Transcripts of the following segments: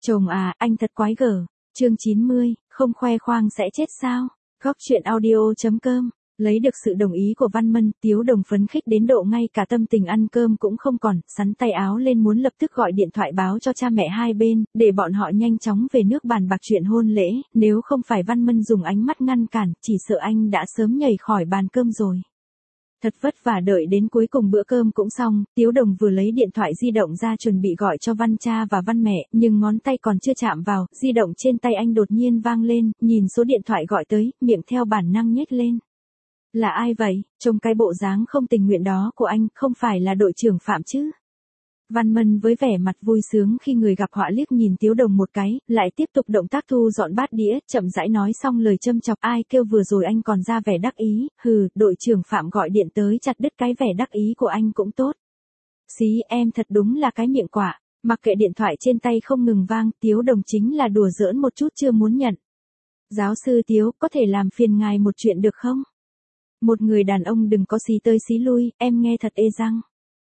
Chồng à, anh thật quái gở. Chương 90, không khoe khoang sẽ chết sao? Góc chuyện audio.com. Lấy được sự đồng ý của Văn Mân, Tiếu Đồng phấn khích đến độ ngay cả tâm tình ăn cơm cũng không còn, sắn tay áo lên muốn lập tức gọi điện thoại báo cho cha mẹ hai bên, để bọn họ nhanh chóng về nước bàn bạc chuyện hôn lễ, nếu không phải Văn Mân dùng ánh mắt ngăn cản, chỉ sợ anh đã sớm nhảy khỏi bàn cơm rồi. Thật vất vả đợi đến cuối cùng bữa cơm cũng xong, Tiếu Đồng vừa lấy điện thoại di động ra chuẩn bị gọi cho Văn cha và Văn mẹ, nhưng ngón tay còn chưa chạm vào, di động trên tay anh đột nhiên vang lên, nhìn số điện thoại gọi tới, miệng theo bản năng nhếch lên. Là ai vậy? Trông cái bộ dáng không tình nguyện đó của anh, không phải là đội trưởng Phạm chứ? Văn Mân với vẻ mặt vui sướng khi người gặp họa liếc nhìn Tiếu Đồng một cái, lại tiếp tục động tác thu dọn bát đĩa, chậm rãi nói xong lời châm chọc, ai kêu vừa rồi anh còn ra vẻ đắc ý, đội trưởng Phạm gọi điện tới chặt đứt cái vẻ đắc ý của anh cũng tốt. Xí, em thật đúng là cái miệng quả. Mặc kệ điện thoại trên tay không ngừng vang, Tiếu Đồng chính là đùa giỡn một chút chưa muốn nhận. Giáo sư Tiếu, có thể làm phiền ngài một chuyện được không? Một người đàn ông đừng có xí tới xí lui, em nghe thật ê răng.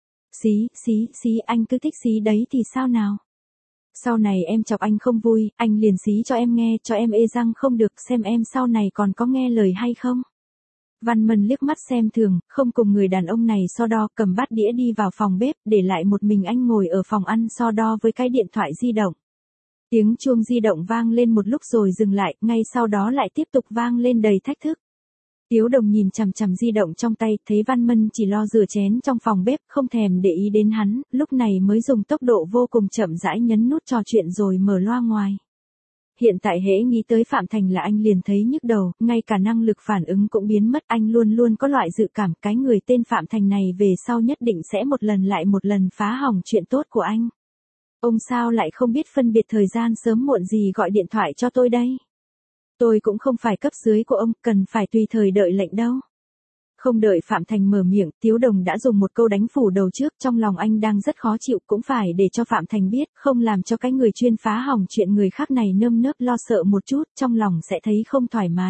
Xí, anh cứ thích xí đấy thì sao nào? Sau này em chọc anh không vui, anh liền xí cho em nghe, cho em ê răng không được, xem em sau này còn có nghe lời hay không? Văn Mân liếc mắt xem thường, không cùng người đàn ông này so đo, cầm bát đĩa đi vào phòng bếp, để lại một mình anh ngồi ở phòng ăn so đo với cái điện thoại di động. Tiếng chuông di động vang lên một lúc rồi dừng lại, ngay sau đó lại tiếp tục vang lên đầy thách thức. Tiếu Đồng nhìn chằm chằm di động trong tay, thấy Văn Mân chỉ lo rửa chén trong phòng bếp, không thèm để ý đến hắn, lúc này mới dùng tốc độ vô cùng chậm rãi nhấn nút trò chuyện rồi mở loa ngoài. Hiện tại hễ nghĩ tới Phạm Thành là anh liền thấy nhức đầu, ngay cả năng lực phản ứng cũng biến mất, anh luôn luôn có loại dự cảm cái người tên Phạm Thành này về sau nhất định sẽ một lần lại một lần phá hỏng chuyện tốt của anh. Ông sao lại không biết phân biệt thời gian sớm muộn gì gọi điện thoại cho tôi đây? Tôi cũng không phải cấp dưới của ông, cần phải tùy thời đợi lệnh đâu. Không đợi Phạm Thành mở miệng, Tiếu Đồng đã dùng một câu đánh phủ đầu trước, trong lòng anh đang rất khó chịu, cũng phải để cho Phạm Thành biết, không làm cho cái người chuyên phá hỏng chuyện người khác này nơm nớp lo sợ một chút, trong lòng sẽ thấy không thoải mái.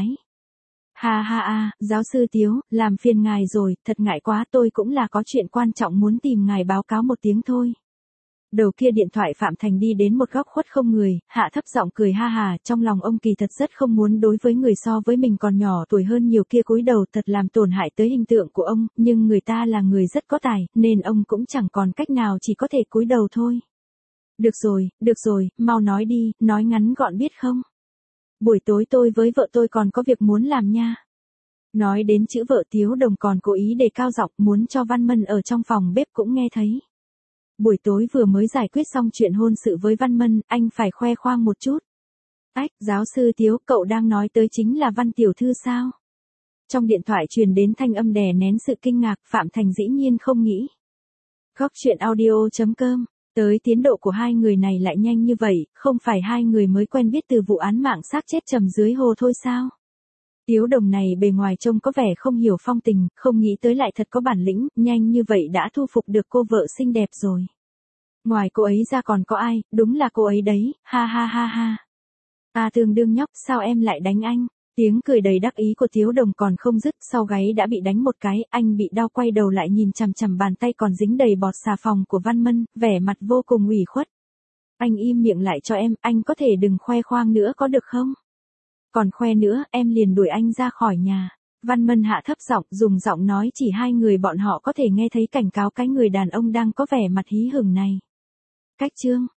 Ha, giáo sư Tiếu, làm phiền ngài rồi, thật ngại quá, tôi cũng là có chuyện quan trọng muốn tìm ngài báo cáo một tiếng thôi. Đầu kia điện thoại Phạm Thành đi đến một góc khuất không người, hạ thấp giọng cười ha hà, trong lòng ông kỳ thật rất không muốn đối với người so với mình còn nhỏ tuổi hơn nhiều kia cúi đầu, thật làm tổn hại tới hình tượng của ông, nhưng người ta là người rất có tài, nên ông cũng chẳng còn cách nào chỉ có thể cúi đầu thôi. Được rồi, mau nói đi, nói ngắn gọn biết không? Buổi tối tôi với vợ tôi còn có việc muốn làm nha. Nói đến chữ vợ, Tiếu Đồng còn cố ý đề cao giọng, muốn cho Văn Mân ở trong phòng bếp cũng nghe thấy. Buổi tối vừa mới giải quyết xong chuyện hôn sự với Văn Mân, anh phải khoe khoang một chút. Ách, giáo sư Tiếu, cậu đang nói tới chính là Văn tiểu thư sao? Trong điện thoại truyền đến thanh âm đè nén sự kinh ngạc, Phạm Thành dĩ nhiên không nghĩ. Góc chuyện audio.com, tới tiến độ của hai người này lại nhanh như vậy, không phải hai người mới quen biết từ vụ án mạng xác chết trầm dưới hồ thôi sao? Tiếu Đồng này bề ngoài trông có vẻ không hiểu phong tình, không nghĩ tới lại thật có bản lĩnh, nhanh như vậy đã thu phục được cô vợ xinh đẹp rồi. Ngoài cô ấy ra còn có ai, đúng là cô ấy đấy, ha. Tương đương nhóc, sao em lại đánh anh? Tiếng cười đầy đắc ý của Tiếu Đồng còn không dứt, sau gáy đã bị đánh một cái, anh bị đau quay đầu lại nhìn chằm chằm bàn tay còn dính đầy bọt xà phòng của Văn Mân, vẻ mặt vô cùng ủy khuất. Anh im miệng lại cho em, anh có thể đừng khoe khoang nữa có được không? Còn khoe nữa, em liền đuổi anh ra khỏi nhà. Văn Mân hạ thấp giọng, dùng giọng nói chỉ hai người bọn họ có thể nghe thấy cảnh cáo cái người đàn ông đang có vẻ mặt hí hửng này. Cách chương